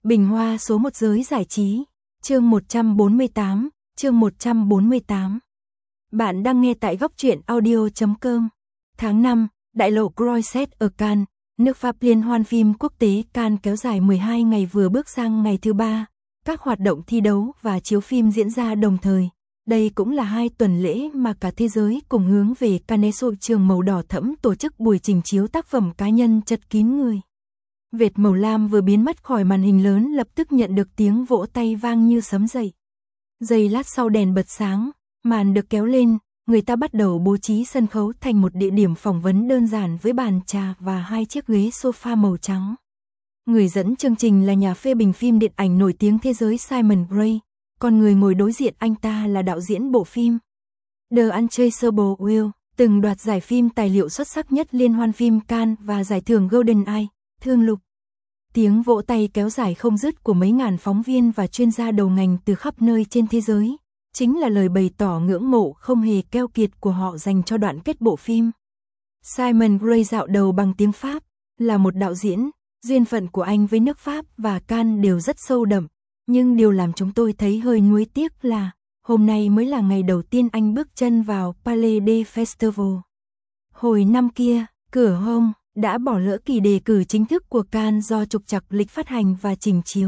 Bình hoa số 1 giới giải trí, chương 148, chương 148. Bạn đang nghe tại góc truyện audio.com. Tháng 5, đại lộ Croisset ở Cannes, nước Pháp. Liên hoan phim quốc tế Cannes kéo dài 12 ngày vừa bước sang ngày thứ 3. Các hoạt động thi đấu và chiếu phim diễn ra đồng thời. Đây cũng là 2 tuần lễ mà cả thế giới cùng hướng về Cannes. Hội trường màu đỏ thẫm tổ chức buổi trình chiếu tác phẩm cá nhân chật kín người. Vệt màu lam vừa biến mất khỏi màn hình lớn lập tức nhận được tiếng vỗ tay vang như sấm dậy. Giây lát sau đèn bật sáng, màn được kéo lên, người ta bắt đầu bố trí sân khấu thành một địa điểm phỏng vấn đơn giản với bàn trà và 2 chiếc ghế sofa màu trắng. Người dẫn chương trình là nhà phê bình phim điện ảnh nổi tiếng thế giới Simon Gray, còn người ngồi đối diện anh ta là đạo diễn bộ phim The Untraceable Will, từng đoạt giải phim tài liệu xuất sắc nhất Liên hoan phim Cannes và giải thưởng Golden Eye, Thương Lục. Tiếng vỗ tay kéo dài không dứt của mấy ngàn phóng viên và chuyên gia đầu ngành từ khắp nơi trên thế giới, chính là lời bày tỏ ngưỡng mộ không hề keo kiệt của họ dành cho đoạn kết bộ phim. Simon Gray dạo đầu bằng tiếng Pháp, là một đạo diễn, duyên phận của anh với nước Pháp và Cannes đều rất sâu đậm, nhưng điều làm chúng tôi thấy hơi nuối tiếc là, hôm nay mới là ngày đầu tiên anh bước chân vào Palais des Festivals. Hồi năm kia, cửa hông đã bỏ lỡ kỳ đề cử chính thức của Cannes do trục trặc lịch phát hành và trình chiếu.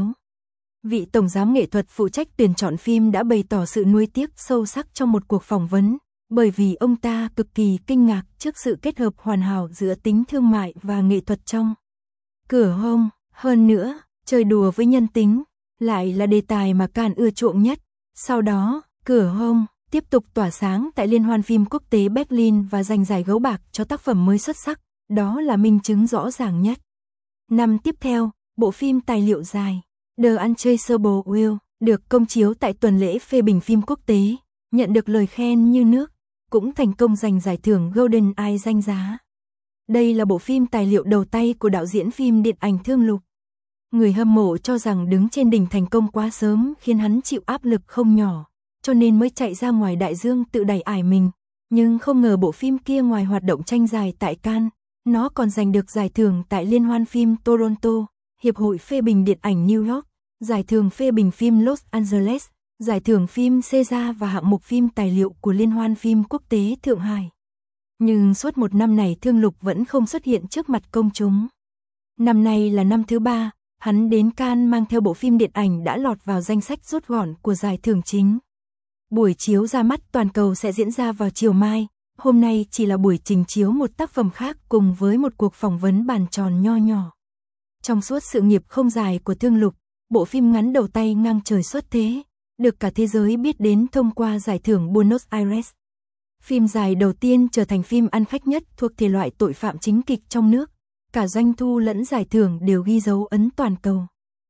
Vị tổng giám nghệ thuật phụ trách tuyển chọn phim đã bày tỏ sự nuối tiếc sâu sắc trong một cuộc phỏng vấn, bởi vì ông ta cực kỳ kinh ngạc trước sự kết hợp hoàn hảo giữa tính thương mại và nghệ thuật trong cửa hông. Hơn nữa, chơi đùa với nhân tính lại là đề tài mà Cannes ưa chuộng nhất. Sau đó, cửa hông tiếp tục tỏa sáng tại Liên hoan phim quốc tế Berlin và giành giải gấu bạc cho tác phẩm mới xuất sắc. Đó là minh chứng rõ ràng nhất. Năm tiếp theo, bộ phim tài liệu dài The Untraceable Will được công chiếu tại tuần lễ phê bình phim quốc tế, nhận được lời khen như nước, cũng thành công giành giải thưởng Golden Eye danh giá. Đây là bộ phim tài liệu đầu tay của đạo diễn phim điện ảnh Thương Lục. Người hâm mộ cho rằng đứng trên đỉnh thành công quá sớm khiến hắn chịu áp lực không nhỏ, cho nên mới chạy ra ngoài đại dương tự đẩy ải mình. Nhưng không ngờ bộ phim kia ngoài hoạt động tranh giải tại Cannes, nó còn giành được giải thưởng tại Liên hoan phim Toronto, Hiệp hội phê bình điện ảnh New York, giải thưởng phê bình phim Los Angeles, giải thưởng phim Caesar và hạng mục phim tài liệu của Liên hoan phim quốc tế Thượng Hải. Nhưng suốt một năm này Thương Lục vẫn không xuất hiện trước mặt công chúng. Năm nay là năm thứ 3, hắn đến Cannes mang theo bộ phim điện ảnh đã lọt vào danh sách rút gọn của giải thưởng chính. Buổi chiếu ra mắt toàn cầu sẽ diễn ra vào chiều mai. Hôm nay chỉ là buổi trình chiếu một tác phẩm khác cùng với một cuộc phỏng vấn bàn tròn nho nhỏ. Trong suốt sự nghiệp không dài của Thương Lục, bộ phim ngắn đầu tay ngang trời xuất thế, được cả thế giới biết đến thông qua giải thưởng Buenos Aires. Phim dài đầu tiên trở thành phim ăn khách nhất thuộc thể loại tội phạm chính kịch trong nước, cả doanh thu lẫn giải thưởng đều ghi dấu ấn toàn cầu.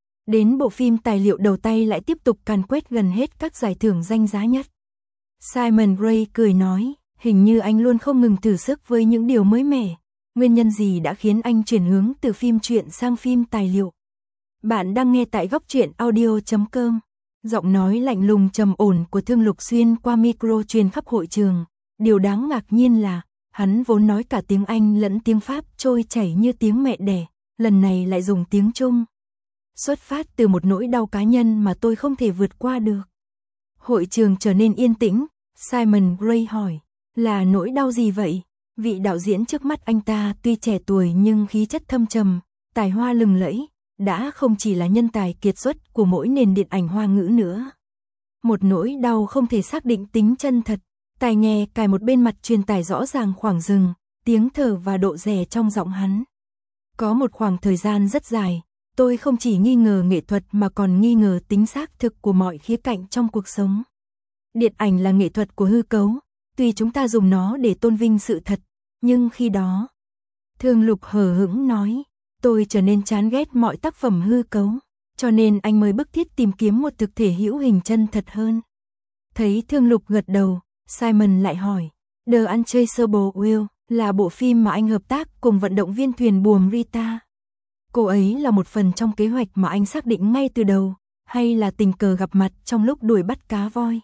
Đến bộ phim tài liệu đầu tay lại tiếp tục càn quét gần hết các giải thưởng danh giá nhất. Simon Gray cười nói, hình như anh luôn không ngừng thử sức với những điều mới mẻ. Nguyên nhân gì đã khiến anh chuyển hướng từ phim truyện sang phim tài liệu? Bạn đang nghe tại góc truyện audio.com. Giọng nói lạnh lùng trầm ổn của Thương Lục xuyên qua micro truyền khắp hội trường. Điều đáng ngạc nhiên là, hắn vốn nói cả tiếng Anh lẫn tiếng Pháp trôi chảy như tiếng mẹ đẻ, lần này lại dùng tiếng Trung. Xuất phát từ một nỗi đau cá nhân mà tôi không thể vượt qua được. Hội trường trở nên yên tĩnh, Simon Gray hỏi, là nỗi đau gì vậy? Vị đạo diễn trước mắt anh ta tuy trẻ tuổi nhưng khí chất thâm trầm, tài hoa lừng lẫy, đã không chỉ là nhân tài kiệt xuất của mỗi nền điện ảnh Hoa ngữ nữa. Một nỗi đau không thể xác định tính chân thật, tai nghe cài một bên mặt truyền tải rõ ràng khoảng dừng, tiếng thở và độ rè trong giọng hắn. Có một khoảng thời gian rất dài, tôi không chỉ nghi ngờ nghệ thuật mà còn nghi ngờ tính xác thực của mọi khía cạnh trong cuộc sống. Điện ảnh là nghệ thuật của hư cấu, tuy chúng ta dùng nó để tôn vinh sự thật, nhưng khi đó, Thương Lục hờ hững nói, tôi trở nên chán ghét mọi tác phẩm hư cấu, cho nên anh mới bức thiết tìm kiếm một thực thể hữu hình chân thật hơn. Thấy Thương Lục gật đầu, Simon lại hỏi, The Untraceable Will là bộ phim mà anh hợp tác cùng vận động viên thuyền buồm Rita. Cô ấy là một phần trong kế hoạch mà anh xác định ngay từ đầu, hay là tình cờ gặp mặt trong lúc đuổi bắt cá voi?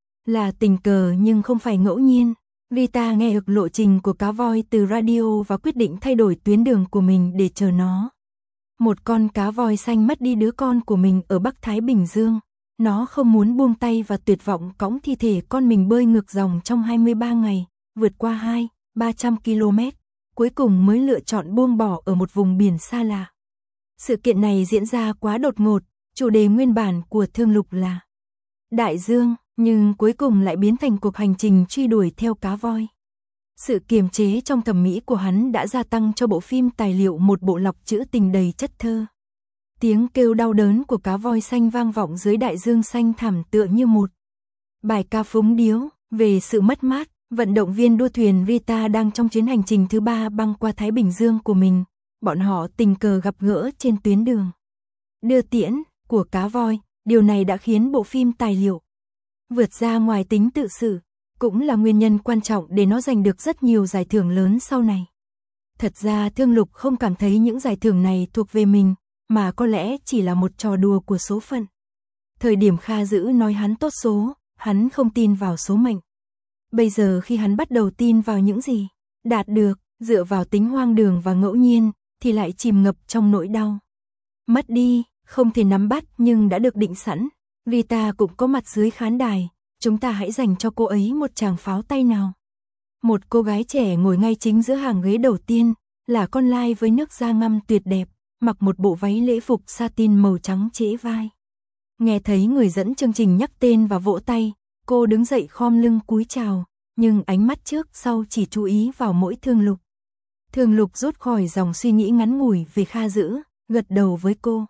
Là tình cờ nhưng không phải ngẫu nhiên. Rita nghe được lộ trình của cá voi từ radio và quyết định thay đổi tuyến đường của mình để chờ nó. Một con cá voi xanh mất đi đứa con của mình ở Bắc Thái Bình Dương. Nó không muốn buông tay và tuyệt vọng cõng thi thể con mình bơi ngược dòng trong 23 ngày, vượt qua 300 km, cuối cùng mới lựa chọn buông bỏ ở một vùng biển xa lạ. Sự kiện này diễn ra quá đột ngột, chủ đề nguyên bản của Thương Lục là đại dương, nhưng cuối cùng lại biến thành cuộc hành trình truy đuổi theo cá voi. Sự kiềm chế trong thẩm mỹ của hắn đã gia tăng cho bộ phim tài liệu một bộ lọc trữ tình đầy chất thơ. Tiếng kêu đau đớn của cá voi xanh vang vọng dưới đại dương xanh thẳm tựa như một bài ca phúng điếu về sự mất mát. Vận động viên đua thuyền Rita đang trong chuyến hành trình thứ 3 băng qua Thái Bình Dương của mình. Bọn họ tình cờ gặp gỡ trên tuyến đường đưa tiễn của cá voi. Điều này đã khiến bộ phim tài liệu vượt ra ngoài tính tự sự, cũng là nguyên nhân quan trọng để nó giành được rất nhiều giải thưởng lớn sau này. Thật ra Thương Lục không cảm thấy những giải thưởng này thuộc về mình, mà có lẽ chỉ là một trò đùa của số phận. Thời điểm Kha Dữ nói hắn tốt số, hắn không tin vào số mệnh. Bây giờ khi hắn bắt đầu tin vào những gì đạt được, dựa vào tính hoang đường và ngẫu nhiên, thì lại chìm ngập trong nỗi đau. Mất đi, không thể nắm bắt nhưng đã được định sẵn. Rita cũng có mặt dưới khán đài, chúng ta hãy dành cho cô ấy một tràng pháo tay nào. Một cô gái trẻ ngồi ngay chính giữa hàng ghế đầu tiên, là con lai với nước da ngăm tuyệt đẹp, mặc một bộ váy lễ phục satin màu trắng trễ vai. Nghe thấy người dẫn chương trình nhắc tên và vỗ tay, cô đứng dậy khom lưng cúi chào, nhưng ánh mắt trước sau chỉ chú ý vào mỗi Thương Lục. Thương Lục rút khỏi dòng suy nghĩ ngắn ngủi về Kha Dữ, gật đầu với cô.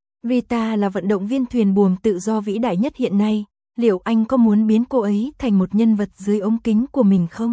Rita là vận động viên thuyền buồm tự do vĩ đại nhất hiện nay, liệu anh có muốn biến cô ấy thành một nhân vật dưới ống kính của mình không?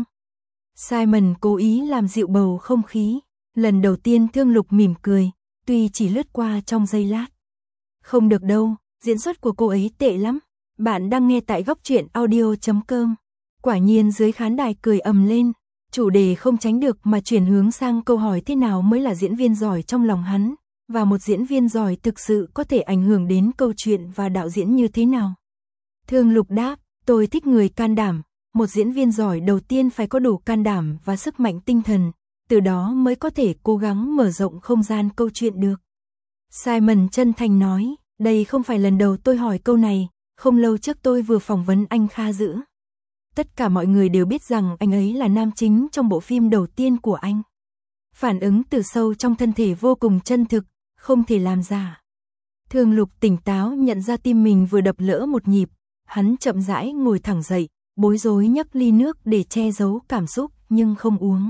Simon cố ý làm dịu bầu không khí. Lần đầu tiên Thương Lục mỉm cười, tuy chỉ lướt qua trong giây lát. Không được đâu, diễn xuất của cô ấy tệ lắm. Bạn đang nghe tại góc truyện audio.com. Quả nhiên dưới khán đài cười ầm lên, chủ đề không tránh được mà chuyển hướng sang câu hỏi thế nào mới là diễn viên giỏi trong lòng hắn, và một diễn viên giỏi thực sự có thể ảnh hưởng đến câu chuyện và đạo diễn như thế nào. Thương Lục đáp, tôi thích người can đảm, một diễn viên giỏi đầu tiên phải có đủ can đảm và sức mạnh tinh thần, từ đó mới có thể cố gắng mở rộng không gian câu chuyện được. Simon chân thành nói, đây không phải lần đầu tôi hỏi câu này, không lâu trước tôi vừa phỏng vấn anh Kha Dữ. Tất cả mọi người đều biết rằng anh ấy là nam chính trong bộ phim đầu tiên của anh. Phản ứng từ sâu trong thân thể vô cùng chân thực, không thể làm giả. Thương Lục tỉnh táo nhận ra tim mình vừa đập lỡ một nhịp, hắn chậm rãi ngồi thẳng dậy, bối rối nhấc ly nước để che giấu cảm xúc nhưng không uống.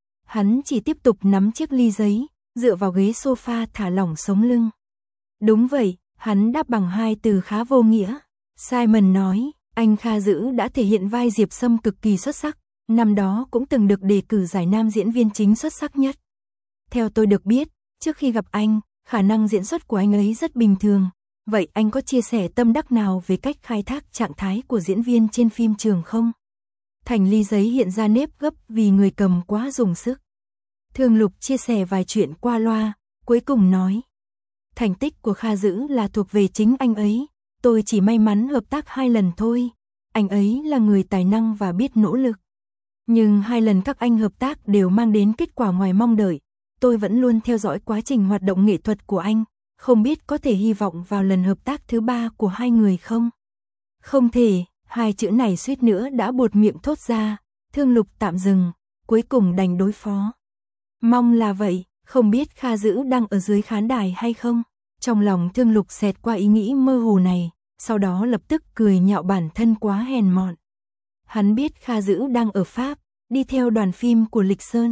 Hắn chỉ tiếp tục nắm chiếc ly giấy, dựa vào ghế sofa thả lỏng sống lưng. Đúng vậy, hắn đáp bằng hai từ khá vô nghĩa. Simon nói, anh Kha Dữ đã thể hiện vai Diệp Sâm cực kỳ xuất sắc, năm đó cũng từng được đề cử giải nam diễn viên chính xuất sắc nhất. Theo tôi được biết, trước khi gặp anh, khả năng diễn xuất của anh ấy rất bình thường. Vậy anh có chia sẻ tâm đắc nào về cách khai thác trạng thái của diễn viên trên phim trường không? Thành ly giấy hiện ra nếp gấp vì người cầm quá dùng sức. Thương Lục chia sẻ vài chuyện qua loa, cuối cùng nói. Thành tích của Kha Dữ là thuộc về chính anh ấy, tôi chỉ may mắn hợp tác 2 lần thôi. Anh ấy là người tài năng và biết nỗ lực. Nhưng 2 lần các anh hợp tác đều mang đến kết quả ngoài mong đợi. Tôi vẫn luôn theo dõi quá trình hoạt động nghệ thuật của anh, không biết có thể hy vọng vào lần hợp tác thứ 3 của hai người không? Không thể, hai chữ này suýt nữa đã buột miệng thốt ra. Thương Lục tạm dừng, cuối cùng đành đối phó. Mong là vậy, không biết Kha Dữ đang ở dưới khán đài hay không? Trong lòng Thương Lục xẹt qua ý nghĩ mơ hồ này, sau đó lập tức cười nhạo bản thân quá hèn mọn. Hắn biết Kha Dữ đang ở Pháp, đi theo đoàn phim của Lịch Sơn.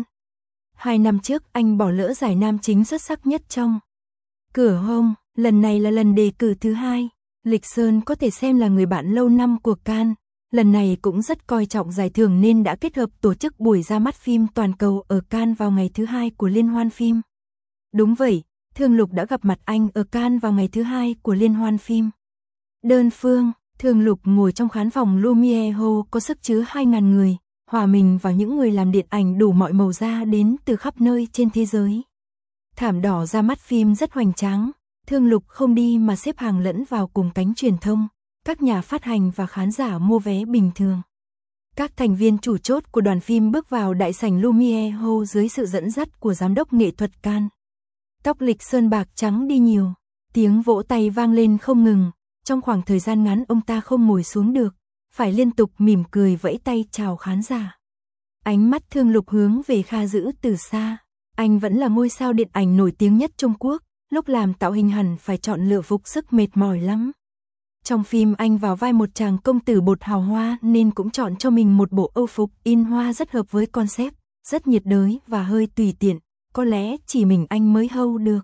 2 năm trước anh bỏ lỡ giải nam chính xuất sắc nhất trong Cửa Hông, lần này là lần đề cử thứ 2. Lịch Sơn có thể xem là người bạn lâu năm của Cannes, lần này cũng rất coi trọng giải thưởng nên đã kết hợp tổ chức buổi ra mắt phim toàn cầu ở Cannes vào ngày thứ 2 của liên hoan phim. Đúng vậy, Thương Lục đã gặp mặt anh ở Cannes vào ngày thứ 2 của liên hoan phim. Đơn phương, Thương Lục ngồi trong khán phòng Lumière Hall có sức chứa 2.000 người, hòa mình vào những người làm điện ảnh đủ mọi màu da đến từ khắp nơi trên thế giới. Thảm đỏ ra mắt phim rất hoành tráng, Thương Lục không đi mà xếp hàng lẫn vào cùng cánh truyền thông, các nhà phát hành và khán giả mua vé bình thường. Các thành viên chủ chốt của đoàn phim bước vào đại sảnh Lumière Hall dưới sự dẫn dắt của giám đốc nghệ thuật Cannes. Tóc Lịch Sơn bạc trắng đi nhiều, tiếng vỗ tay vang lên không ngừng, trong khoảng thời gian ngắn ông ta không ngồi xuống được, phải liên tục mỉm cười vẫy tay chào khán giả. Ánh mắt Thương Lục hướng về Kha Dữ từ xa, anh vẫn là ngôi sao điện ảnh nổi tiếng nhất Trung Quốc, lúc làm tạo hình hẳn phải chọn lựa phục sức mệt mỏi lắm. Trong phim anh vào vai một chàng công tử bột hào hoa nên cũng chọn cho mình một bộ âu phục in hoa rất hợp với concept, rất nhiệt đới và hơi tùy tiện, có lẽ chỉ mình anh mới hold được.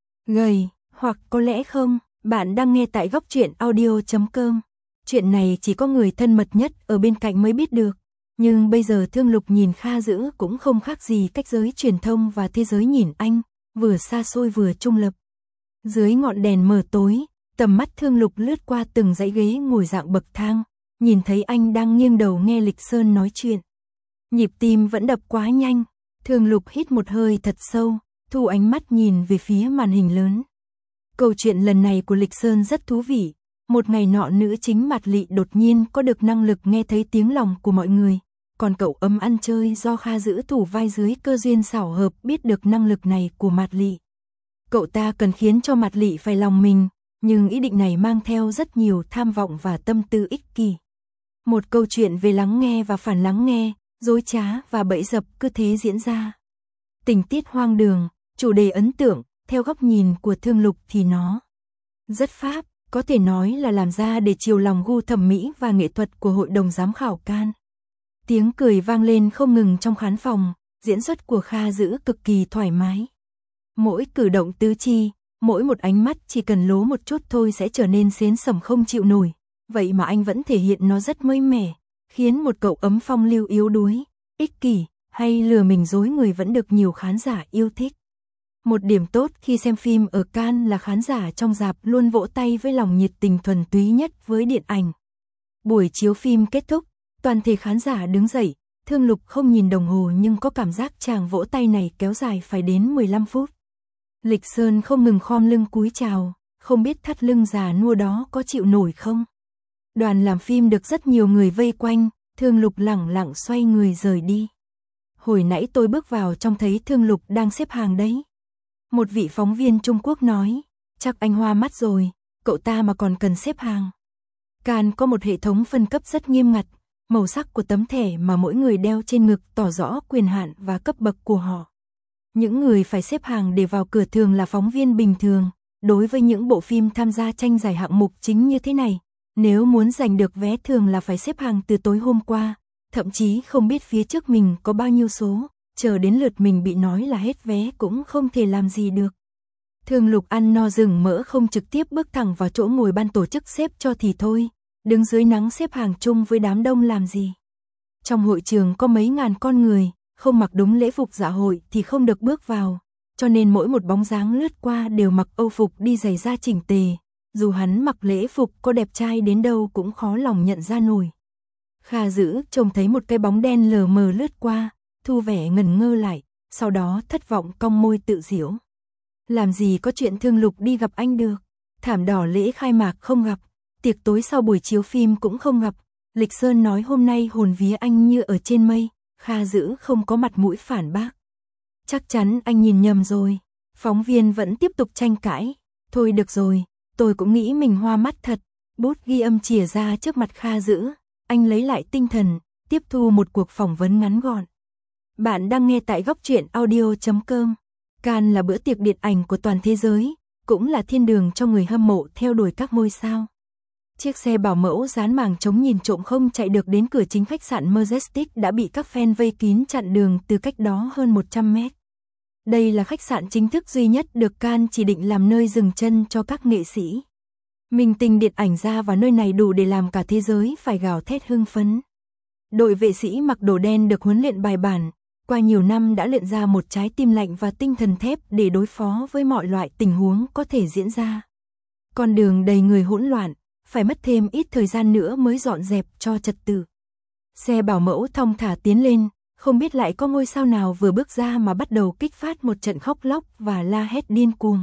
Gầy, hoặc có lẽ không, bạn đang nghe tại góc truyện audio.com. Chuyện này chỉ có người thân mật nhất ở bên cạnh mới biết được. Nhưng bây giờ Thương Lục nhìn Kha Dữ cũng không khác gì cách giới truyền thông và thế giới nhìn anh, vừa xa xôi vừa trung lập. Dưới ngọn đèn mờ tối, tầm mắt Thương Lục lướt qua từng dãy ghế ngồi dạng bậc thang, nhìn thấy anh đang nghiêng đầu nghe Lịch Sơn nói chuyện. Nhịp tim vẫn đập quá nhanh, Thương Lục hít một hơi thật sâu, thu ánh mắt nhìn về phía màn hình lớn. Câu chuyện lần này của Lịch Sơn rất thú vị. Một ngày nọ nữ chính Mạt Lị đột nhiên có được năng lực nghe thấy tiếng lòng của mọi người, còn cậu ấm ăn chơi do Kha Dữ thủ vai dưới cơ duyên xảo hợp biết được năng lực này của Mạt Lị. Cậu ta cần khiến cho Mạt Lị phải lòng mình, nhưng ý định này mang theo rất nhiều tham vọng và tâm tư ích kỷ. Một câu chuyện về lắng nghe và phản lắng nghe, dối trá và bẫy dập cứ thế diễn ra. Tình tiết hoang đường, chủ đề ấn tượng, theo góc nhìn của Thương Lục thì nó rất Pháp, có thể nói là làm ra để chiều lòng gu thẩm mỹ và nghệ thuật của hội đồng giám khảo Cannes. Tiếng cười vang lên không ngừng trong khán phòng, diễn xuất của Kha Dữ cực kỳ thoải mái. Mỗi cử động tứ chi, mỗi một ánh mắt chỉ cần lố một chút thôi sẽ trở nên xến sẩm không chịu nổi, vậy mà anh vẫn thể hiện nó rất mới mẻ, khiến một cậu ấm phong lưu yếu đuối, ích kỷ, hay lừa mình dối người vẫn được nhiều khán giả yêu thích. Một điểm tốt khi xem phim ở Cannes là khán giả trong rạp luôn vỗ tay với lòng nhiệt tình thuần túy nhất với điện ảnh. Buổi chiếu phim kết thúc, toàn thể khán giả đứng dậy, Thương Lục không nhìn đồng hồ nhưng có cảm giác tràng vỗ tay này kéo dài phải đến 15 phút. Lịch Sơn không ngừng khom lưng cúi chào, không biết thắt lưng già nua đó có chịu nổi không. Đoàn làm phim được rất nhiều người vây quanh, Thương Lục lẳng lặng xoay người rời đi. Hồi nãy tôi bước vào trông thấy Thương Lục đang xếp hàng đấy. Một vị phóng viên Trung Quốc nói, chắc anh hoa mắt rồi, cậu ta mà còn cần xếp hàng. Cannes có một hệ thống phân cấp rất nghiêm ngặt, màu sắc của tấm thẻ mà mỗi người đeo trên ngực tỏ rõ quyền hạn và cấp bậc của họ. Những người phải xếp hàng để vào cửa thường là phóng viên bình thường, đối với những bộ phim tham gia tranh giải hạng mục chính như thế này, nếu muốn giành được vé thường là phải xếp hàng từ tối hôm qua, thậm chí không biết phía trước mình có bao nhiêu số. Chờ đến lượt mình bị nói là hết vé cũng không thể làm gì được. Thương Lục ăn no rừng mỡ không trực tiếp bước thẳng vào chỗ ngồi ban tổ chức xếp cho thì thôi, đứng dưới nắng xếp hàng chung với đám đông làm gì. Trong hội trường có mấy ngàn con người, không mặc đúng lễ phục dạ hội thì không được bước vào, cho nên mỗi một bóng dáng lướt qua đều mặc âu phục đi giày da chỉnh tề, dù hắn mặc lễ phục có đẹp trai đến đâu cũng khó lòng nhận ra nổi. Kha Dữ trông thấy một cái bóng đen lờ mờ lướt qua, thu vẻ ngần ngơ lại, sau đó thất vọng cong môi tự giễu. Làm gì có chuyện Thương Lục đi gặp anh được, thảm đỏ lễ khai mạc không gặp, tiệc tối sau buổi chiếu phim cũng không gặp, Lịch Sơn nói hôm nay hồn vía anh như ở trên mây, Kha Dữ không có mặt mũi phản bác. Chắc chắn anh nhìn nhầm rồi, phóng viên vẫn tiếp tục tranh cãi, thôi được rồi, tôi cũng nghĩ mình hoa mắt thật, bút ghi âm chìa ra trước mặt Kha Dữ, anh lấy lại tinh thần, tiếp thu một cuộc phỏng vấn ngắn gọn. Bạn đang nghe tại góc truyện audio.com. Cannes là bữa tiệc điện ảnh của toàn thế giới, cũng là thiên đường cho người hâm mộ theo đuổi các ngôi sao. Chiếc xe bảo mẫu dán màng chống nhìn trộm không chạy được đến cửa chính khách sạn Majestic đã bị các fan vây kín chặn đường từ cách đó hơn 100 mét. Đây là khách sạn chính thức duy nhất được Cannes chỉ định làm nơi dừng chân cho các nghệ sĩ. Minh tinh điện ảnh ra vào nơi này đủ để làm cả thế giới phải gào thét hưng phấn. Đội vệ sĩ mặc đồ đen được huấn luyện bài bản, qua nhiều năm đã luyện ra một trái tim lạnh và tinh thần thép để đối phó với mọi loại tình huống có thể diễn ra. Con đường đầy người hỗn loạn, phải mất thêm ít thời gian nữa mới dọn dẹp cho trật tự. Xe bảo mẫu thong thả tiến lên, không biết lại có ngôi sao nào vừa bước ra mà bắt đầu kích phát một trận khóc lóc và la hét điên cuồng.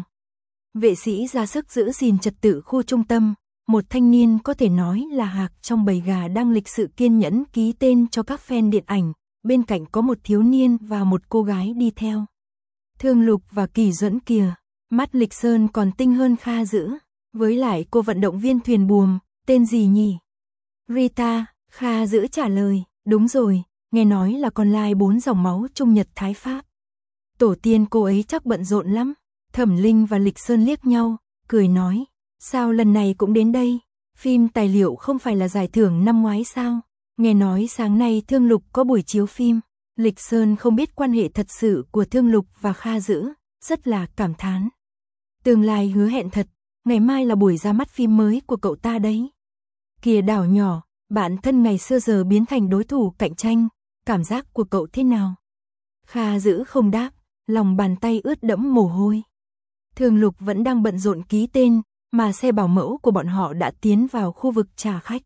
Vệ sĩ ra sức giữ gìn trật tự khu trung tâm, một thanh niên có thể nói là hạc trong bầy gà đang lịch sự kiên nhẫn ký tên cho các fan điện ảnh, bên cạnh có một thiếu niên và một cô gái đi theo. Thương Lục và Kỳ Duẫn kìa, Mắt Lịch Sơn còn tinh hơn Kha Dữ. Với lại cô vận động viên thuyền buồm, tên gì nhỉ? Rita, Kha Dữ trả lời, đúng rồi, nghe nói là con lai 4 dòng máu Trung Nhật Thái Pháp. Tổ tiên cô ấy chắc bận rộn lắm. Thẩm Linh và Lịch Sơn liếc nhau, cười nói, sao lần này cũng đến đây? Phim tài liệu không phải là giải thưởng năm ngoái sao? Nghe nói sáng nay Thương Lục có buổi chiếu phim. Lịch Sơn không biết quan hệ thật sự của Thương Lục và Kha Dữ, rất là cảm thán. Tương lai hứa hẹn thật, ngày mai là buổi ra mắt phim mới của cậu ta đấy. Kìa đảo nhỏ, bạn thân ngày xưa giờ biến thành đối thủ cạnh tranh, cảm giác của cậu thế nào? Kha Dữ không đáp, lòng bàn tay ướt đẫm mồ hôi. Thương Lục vẫn đang bận rộn ký tên, mà xe bảo mẫu của bọn họ đã tiến vào khu vực trả khách.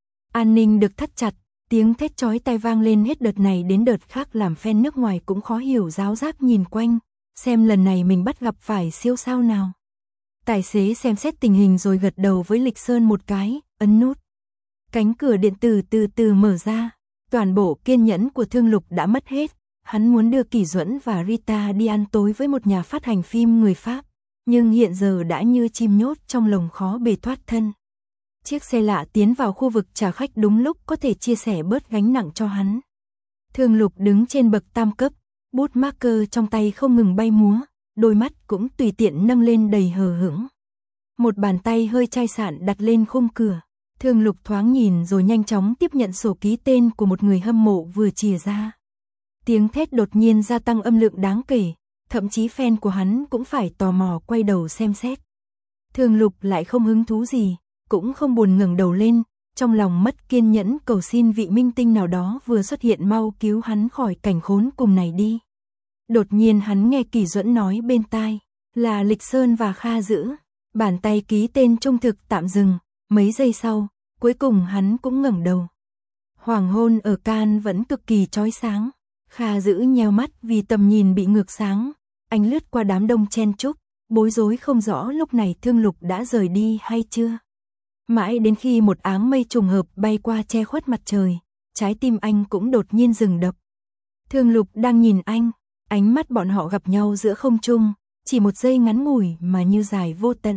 An ninh được thắt chặt, tiếng thét chói tai vang lên hết đợt này đến đợt khác làm fan nước ngoài cũng khó hiểu giáo giác nhìn quanh, xem lần này mình bắt gặp phải siêu sao nào. Tài xế xem xét tình hình rồi gật đầu với Lịch Sơn một cái, ấn nút. Cánh cửa điện tử từ từ mở ra, toàn bộ kiên nhẫn của Thương Lục đã mất hết. Hắn muốn đưa Kỷ Duẫn và Rita đi ăn tối với một nhà phát hành phim người Pháp, nhưng hiện giờ đã như chim nhốt trong lồng khó bề thoát thân. Chiếc xe lạ tiến vào khu vực trả khách đúng lúc có thể chia sẻ bớt gánh nặng cho hắn. Thương Lục đứng trên bậc tam cấp, bút marker trong tay không ngừng bay múa, đôi mắt cũng tùy tiện nâng lên đầy hờ hững. Một bàn tay hơi chai sạn đặt lên khung cửa. Thương Lục thoáng nhìn rồi nhanh chóng tiếp nhận sổ ký tên của một người hâm mộ vừa chìa ra. Tiếng thét đột nhiên gia tăng âm lượng đáng kể, thậm chí fan của hắn cũng phải tò mò quay đầu xem xét. Thương Lục lại không hứng thú gì, cũng không buồn ngẩng đầu lên, trong lòng mất kiên nhẫn cầu xin vị minh tinh nào đó vừa xuất hiện mau cứu hắn khỏi cảnh khốn cùng này đi. Đột nhiên hắn nghe Kỷ Duẫn nói bên tai, là Lịch Sơn và Kha Dữ. Bàn tay ký tên trung thực tạm dừng, mấy giây sau, cuối cùng hắn cũng ngẩng đầu. Hoàng hôn ở Cannes vẫn cực kỳ chói sáng. Kha Dữ nheo mắt vì tầm nhìn bị ngược sáng, anh lướt qua đám đông chen chúc, bối rối không rõ lúc này Thương Lục đã rời đi hay chưa. Mãi đến khi một áng mây trùng hợp bay qua che khuất mặt trời, trái tim anh cũng đột nhiên dừng đập. Thương Lục đang nhìn anh, ánh mắt bọn họ gặp nhau giữa không trung, chỉ một giây ngắn ngủi mà như dài vô tận.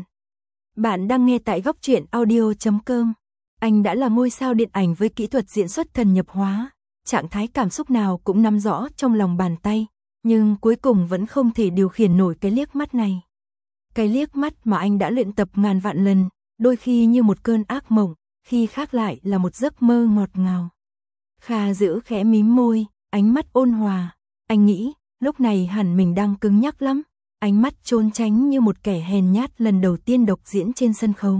Bạn đang nghe tại góc truyện audio.com. Anh đã là ngôi sao điện ảnh với kỹ thuật diễn xuất thần nhập hóa. Trạng thái cảm xúc nào cũng nắm rõ trong lòng bàn tay, nhưng cuối cùng vẫn không thể điều khiển nổi cái liếc mắt này. Cái liếc mắt mà anh đã luyện tập ngàn vạn lần, đôi khi như một cơn ác mộng, khi khác lại là một giấc mơ ngọt ngào. Kha Dữ khẽ mím môi, ánh mắt ôn hòa. Anh nghĩ, lúc này hẳn mình đang cứng nhắc lắm, ánh mắt trốn tránh như một kẻ hèn nhát lần đầu tiên độc diễn trên sân khấu.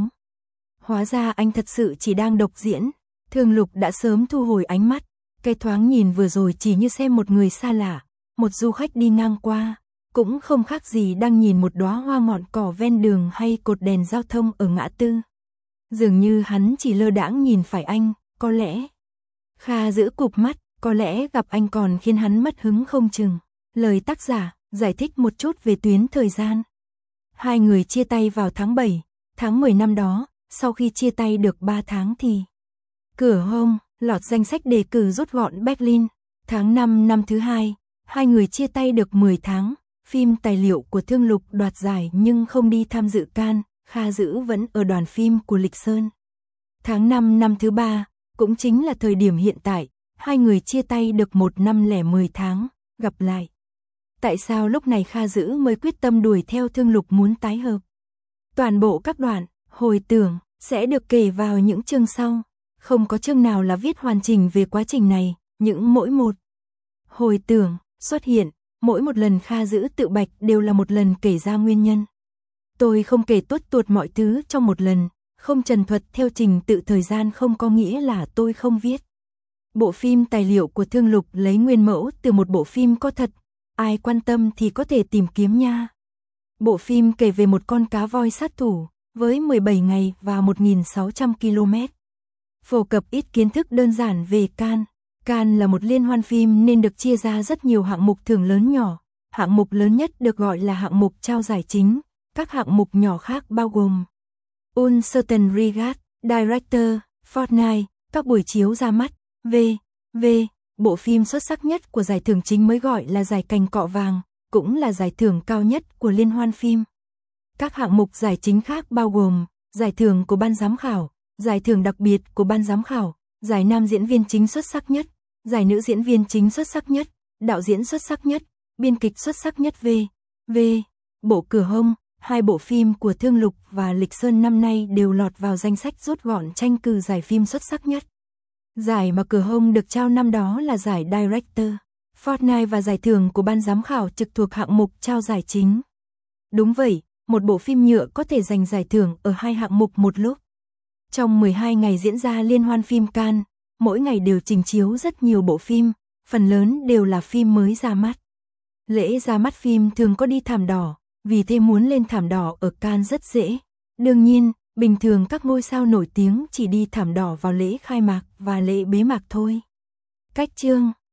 Hóa ra anh thật sự chỉ đang độc diễn. Thương Lục đã sớm thu hồi ánh mắt. Cái thoáng nhìn vừa rồi chỉ như xem một người xa lạ, một du khách đi ngang qua, cũng không khác gì đang nhìn một đóa hoa ngọn cỏ ven đường hay cột đèn giao thông ở ngã tư. Dường như hắn chỉ lơ đãng nhìn phải anh, có lẽ. Kha Dữ cụp mắt, có lẽ gặp anh còn khiến hắn mất hứng không chừng. Lời tác giả, giải thích một chút về tuyến thời gian. Hai người chia tay vào tháng 7, tháng 10 năm đó, sau khi chia tay được 3 tháng thì cửa hông lọt danh sách đề cử rút gọn Berlin. Tháng 5 năm thứ hai, hai người chia tay được 10 tháng. Phim tài liệu của Thương Lục đoạt giải nhưng không đi tham dự Cannes, Kha Dữ vẫn ở đoàn phim của Lịch Sơn. Tháng 5 năm thứ ba, cũng chính là thời điểm hiện tại, hai người chia tay được 1 năm lẻ 10 tháng, gặp lại. Tại sao lúc này Kha Dữ mới quyết tâm đuổi theo Thương Lục muốn tái hợp? Toàn bộ các đoạn, hồi tưởng, sẽ được kể vào những chương sau. Không có chương nào là viết hoàn chỉnh về quá trình này, những mỗi một hồi tưởng xuất hiện, mỗi một lần Kha Dữ tự bạch đều là một lần kể ra nguyên nhân. Tôi không kể tuốt tuột mọi thứ trong một lần, không trần thuật theo trình tự thời gian không có nghĩa là tôi không viết. Bộ phim tài liệu của Thương Lục lấy nguyên mẫu từ một bộ phim có thật, ai quan tâm thì có thể tìm kiếm nha. Bộ phim kể về một con cá voi sát thủ, với 17 ngày và 1.600 km. Phổ cập ít kiến thức đơn giản về Cannes. Cannes là một liên hoan phim nên được chia ra rất nhiều hạng mục thưởng lớn nhỏ. Hạng mục lớn nhất được gọi là hạng mục trao giải chính. Các hạng mục nhỏ khác bao gồm Uncertain Regard, Director, Fortnite, các buổi chiếu ra mắt, v.v. Bộ phim xuất sắc nhất của giải thưởng chính mới gọi là giải cành cọ vàng, cũng là giải thưởng cao nhất của liên hoan phim. Các hạng mục giải chính khác bao gồm giải thưởng của ban giám khảo, giải thưởng đặc biệt của ban giám khảo, giải nam diễn viên chính xuất sắc nhất, giải nữ diễn viên chính xuất sắc nhất, đạo diễn xuất sắc nhất, biên kịch xuất sắc nhất v.v. Bộ Cửa Hông, 2 bộ phim của Thương Lục và Lịch Sơn năm nay đều lọt vào danh sách rút gọn tranh cử giải phim xuất sắc nhất. Giải mà Cửa Hông được trao năm đó là giải Director Fortnite và giải thưởng của ban giám khảo trực thuộc hạng mục trao giải chính. Đúng vậy, một bộ phim nhựa có thể giành giải thưởng ở 2 hạng mục một lúc. Trong 12 ngày diễn ra liên hoan phim Cannes, mỗi ngày đều trình chiếu rất nhiều bộ phim, phần lớn đều là phim mới ra mắt. Lễ ra mắt phim thường có đi thảm đỏ, vì thế muốn lên thảm đỏ ở Cannes rất dễ. Đương nhiên, bình thường các ngôi sao nổi tiếng chỉ đi thảm đỏ vào lễ khai mạc và lễ bế mạc thôi. Cách chương